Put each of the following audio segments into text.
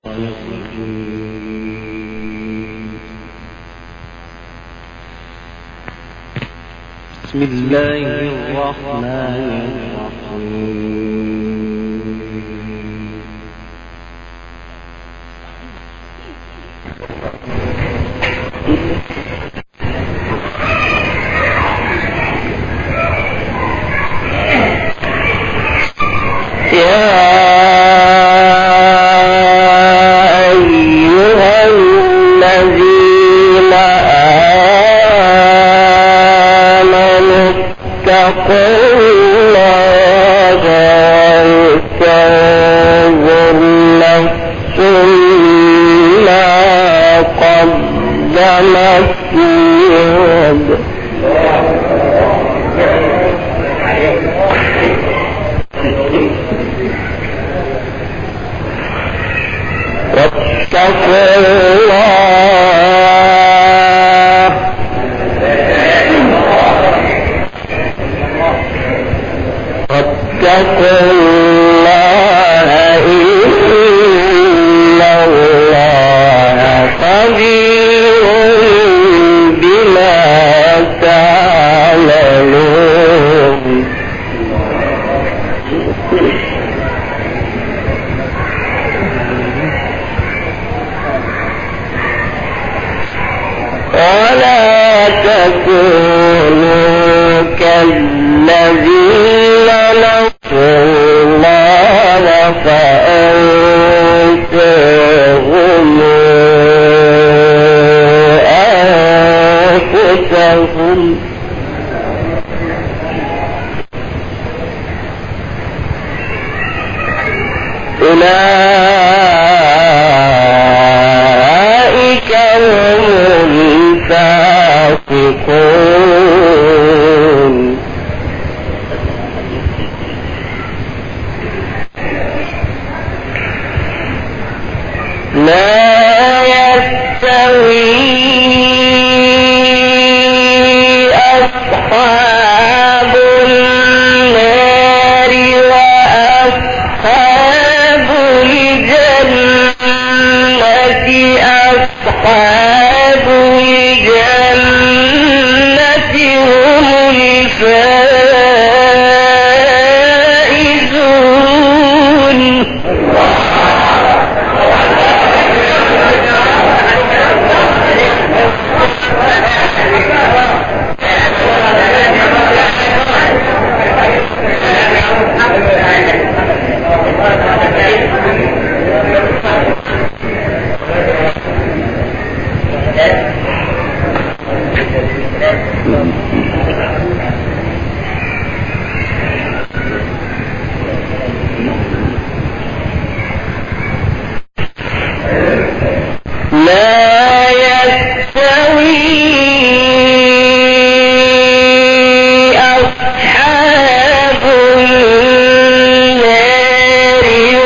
بسم الله الرحمن الرحيم. أولئك هم الفاسقون. لا يستوي أصحاب النار وأصحاب الجنة. أصحاب الجنة هم الفائزون. لا يستوي أصحاب النار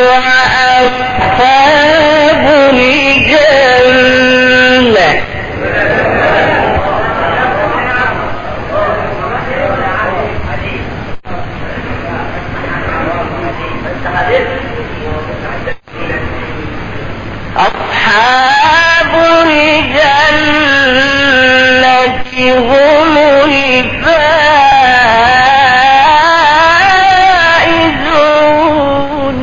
وأصحاب الجنة. أصحاب الجنة هم الفائزون.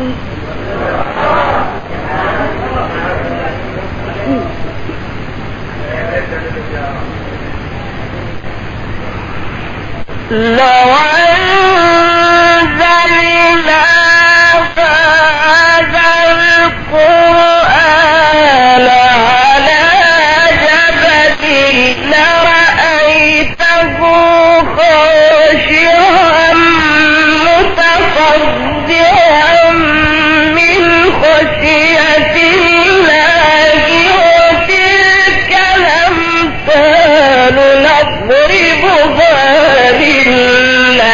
لو أنزلنا هذا القرآن على جبل لرأيته خاشعا متصدعا من خشية الله. وتلك الأمثال نضربها للناس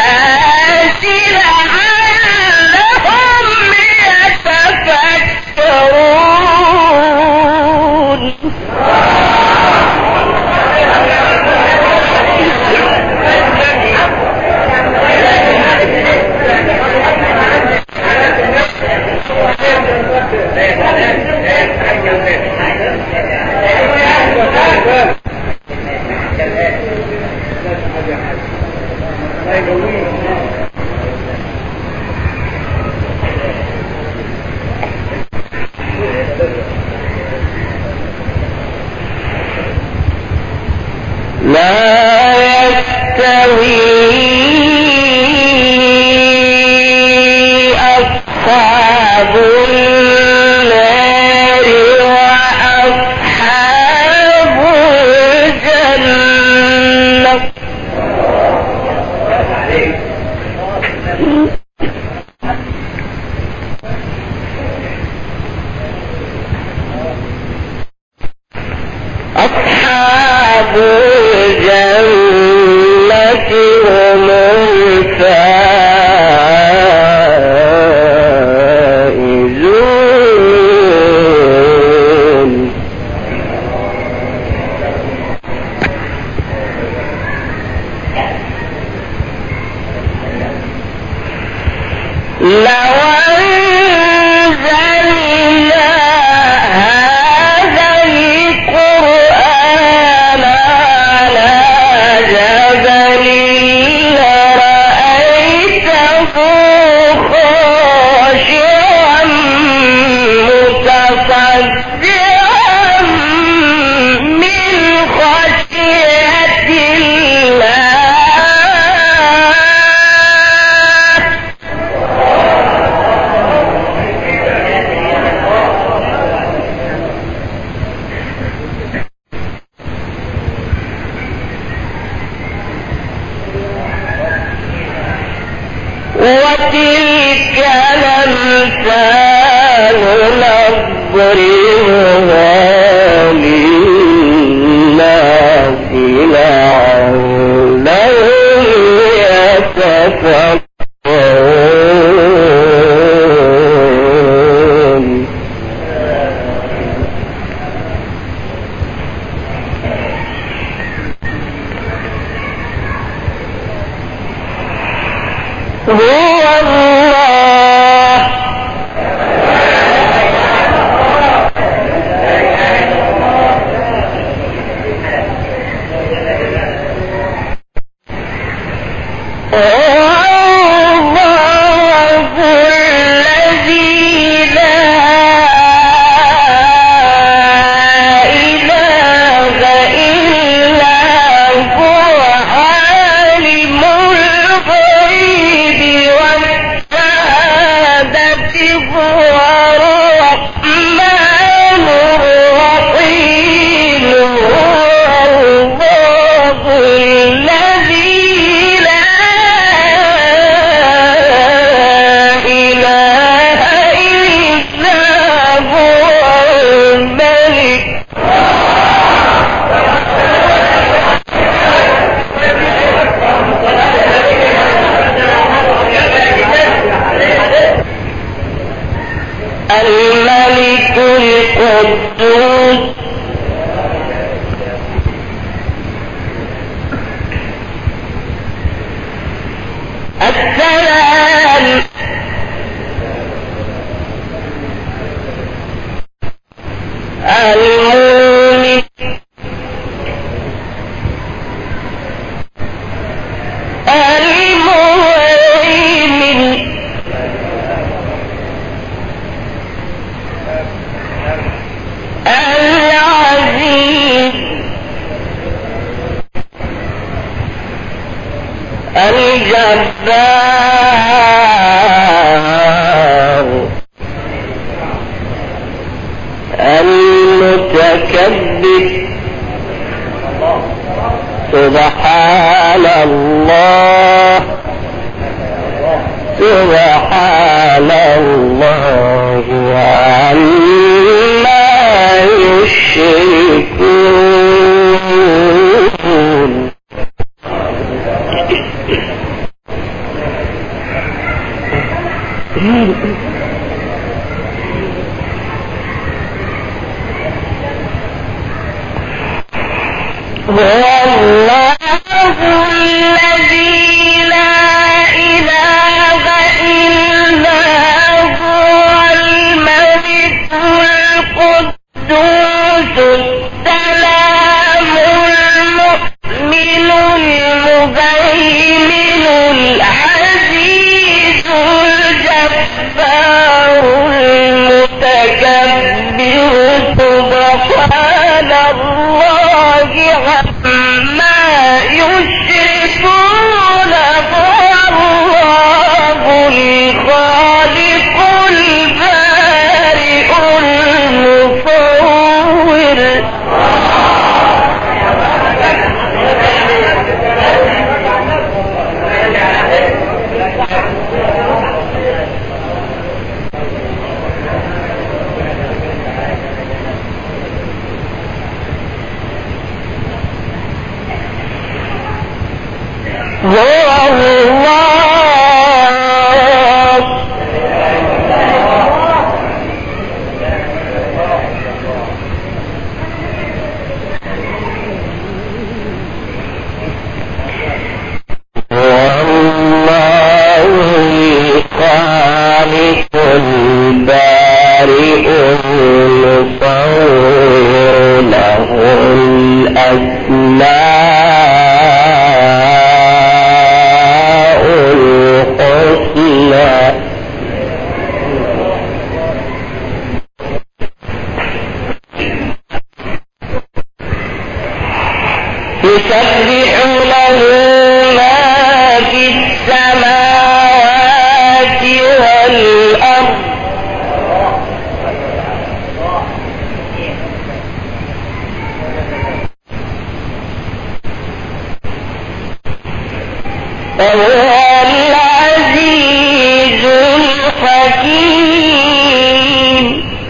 أصحاب النار وأصحاب الجنة. أصحاب الجنة هم الفائزون. لو أنزلنا هذا القرآن على جبل لرأيته خاشعا متصدعا من خشية الله. وتلك الأمثال نضربها للناس لعلهم يتفكرون. هو الله الذي لا إله إلا هو عالم الغيب والشهادة هو الرحمن الرحيم. هو الله الذي لا إله إلا هو الملك. الملك القدوس السلام المؤمن المهيمن العزيز الجبار المتكبر. سبحان الله سبحان الله عما يشركون. هو الله الذي لا إله إلا هو الملك القدوس السلام المؤمن المهيمن العزيز الجبار المتكبر. سبحان الله عما يسبح له ما في السماوات والأرض وهو العزيز الحكيم.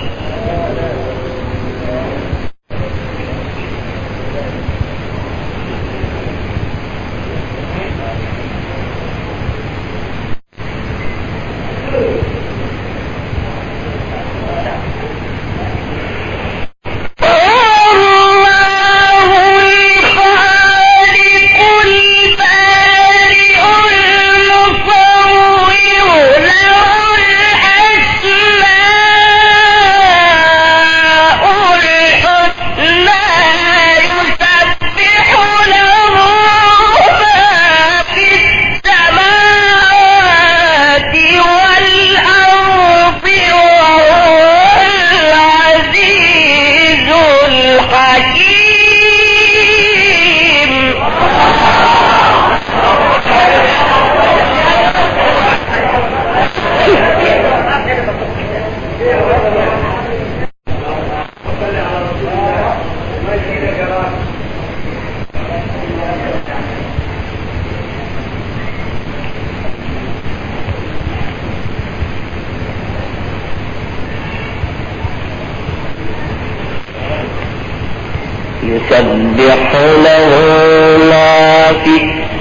يسبح له ما في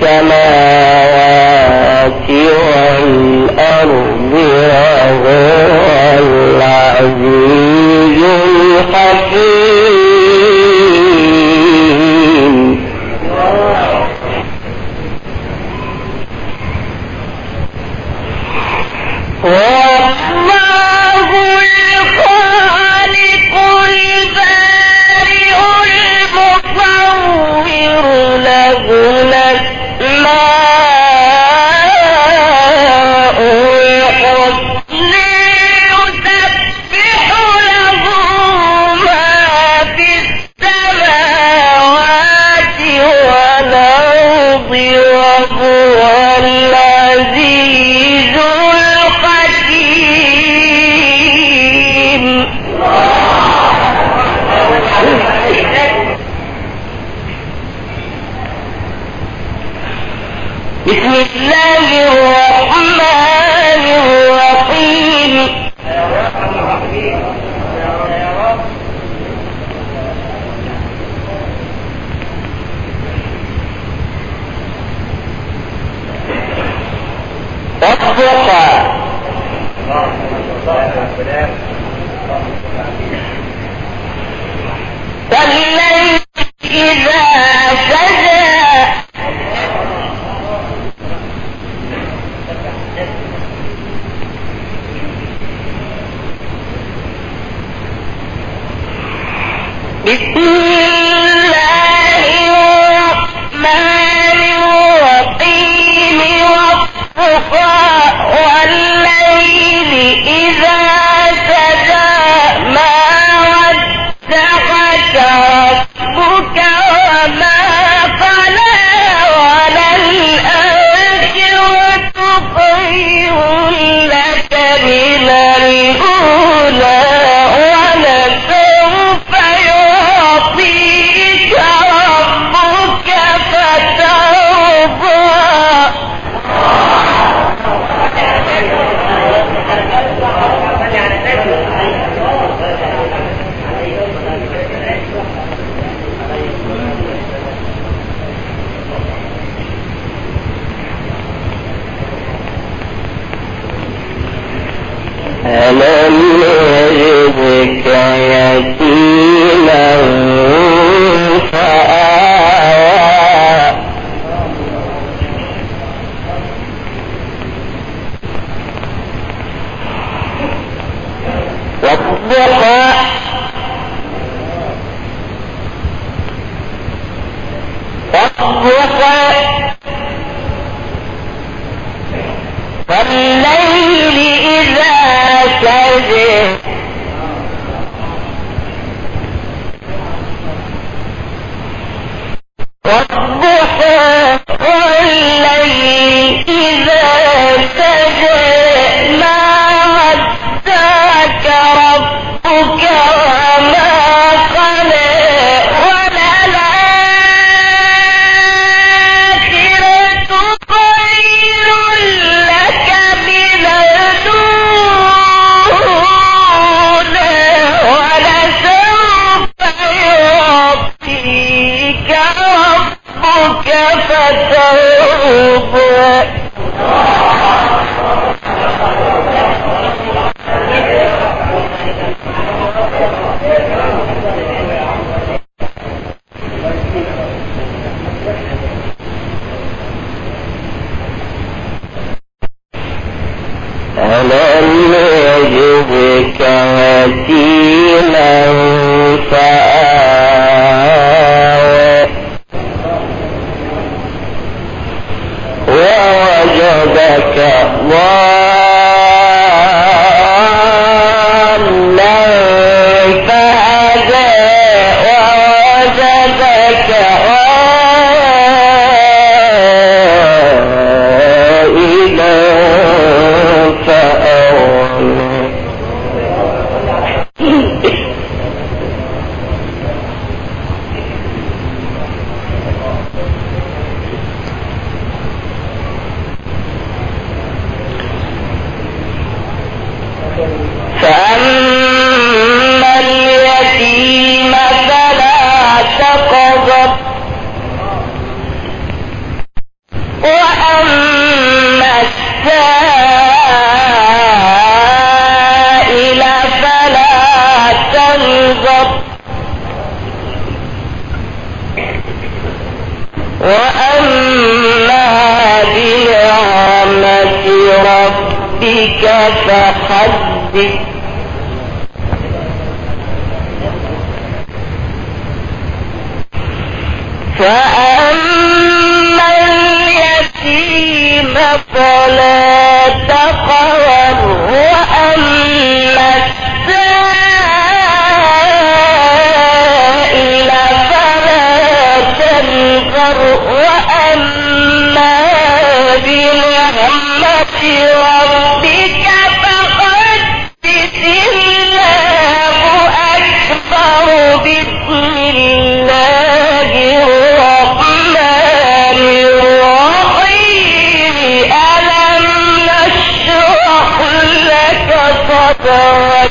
السماوات والأرض وهو العزيز الحكيم. والله الخالق البارئ المصور له الأسماء الحسنى يسبح له ما في السماوات والأرض وهو العزيز الحكيم. بسم الله الرحمن الرحيم. والضحى والليل إذا سجى بسم الله الرحمن الرحيم. والضحى والليل إذا سجى ما ودعك ربك وما قلى وللآخرة خير لك من الأولى ولسوف يعطيك فاستغفر وأما بنعمة ربك فحدث فأما اليتيم فلا تقهر وأما السائل فلا تنهر وأما بنعمة ربك فحدث الله أكبر بسم الله الرحمن الرحيم ألم نشرح لك صدرك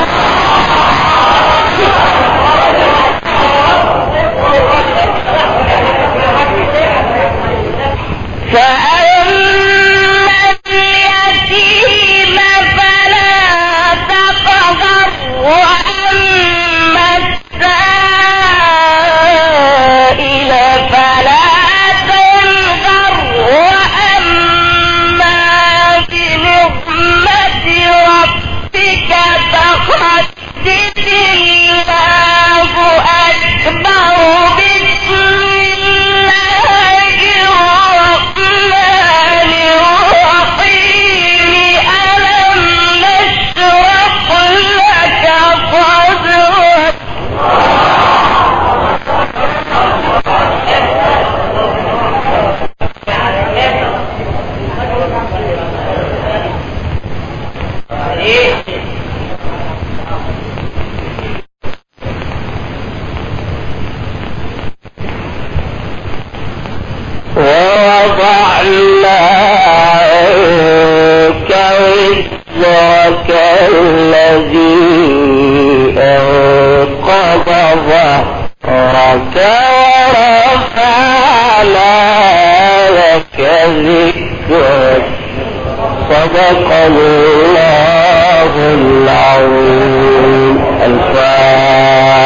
فأما اليتيم فلا تقهر وأما السائل فلا تنهر وأما بنعمة ربك فحدث الله أكبر بسم الله الرحمن الرحيم ألم نشرح لك صدرك ووضعنا عنك وزرك الذي أنقض ظهرك ورفعنا لك ذكرك صدق الله العظيم. الفاتحة.